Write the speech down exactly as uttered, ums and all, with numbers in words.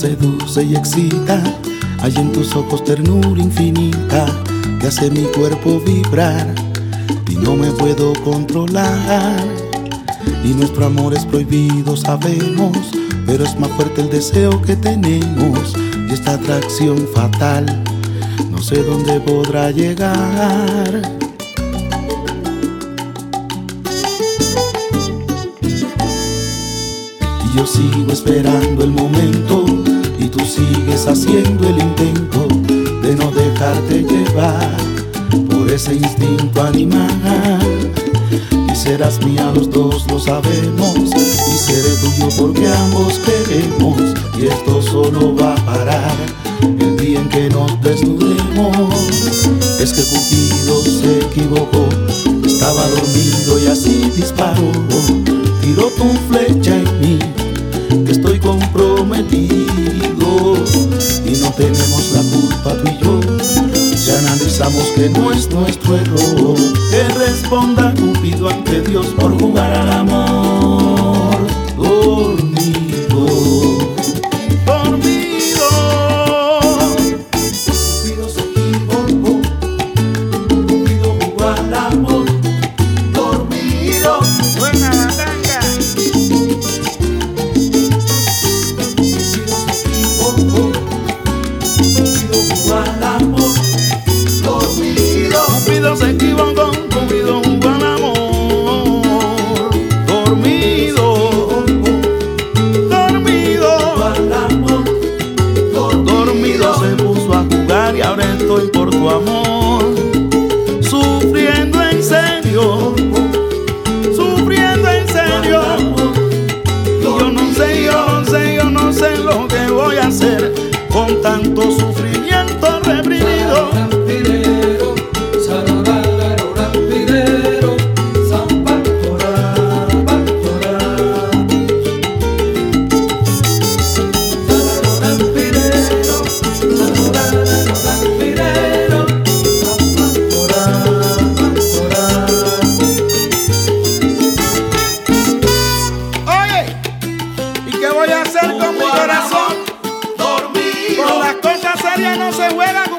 seduce y excita. Hay en tus ojos ternura infinita que hace mi cuerpo vibrar y no me puedo controlar. Y nuestro amor es prohibido, sabemos, pero es más fuerte el deseo que tenemos y esta atracción fatal no sé dónde podrá llegar. Y yo sigo esperando el momento y tú sigues haciendo el intento de no dejarte llevar por ese instinto animal. Y serás mía, los dos lo sabemos, y seré tuyo porque ambos queremos. Y esto solo va a parar el día en que nos desnudemos. Es que Cupido se equivocó, estaba dormido y así disparó. Tiró tu flecha en mí, que estoy comprometido y no tenemos la culpa tú y yo. Si analizamos que no es nuestro error, que responda Cupido ante Dios por jugar al amor. Dormido, dormido, Cupido se equivocó, Cupido jugó al amor. Dormido, Buena batanga. Cupido se equivocó, Cupido jugó al amor. Dormido, dormido, dormido se puso a jugar y ahora estoy por tu amor. Sufriendo en serio, sufriendo en serio. Y yo no sé, yo no sé, yo no sé lo que voy a hacer con tanto sufrimiento reprimido. ¿Qué voy a hacer con mi corazón? Dormido, Con las cosas serias no se juega.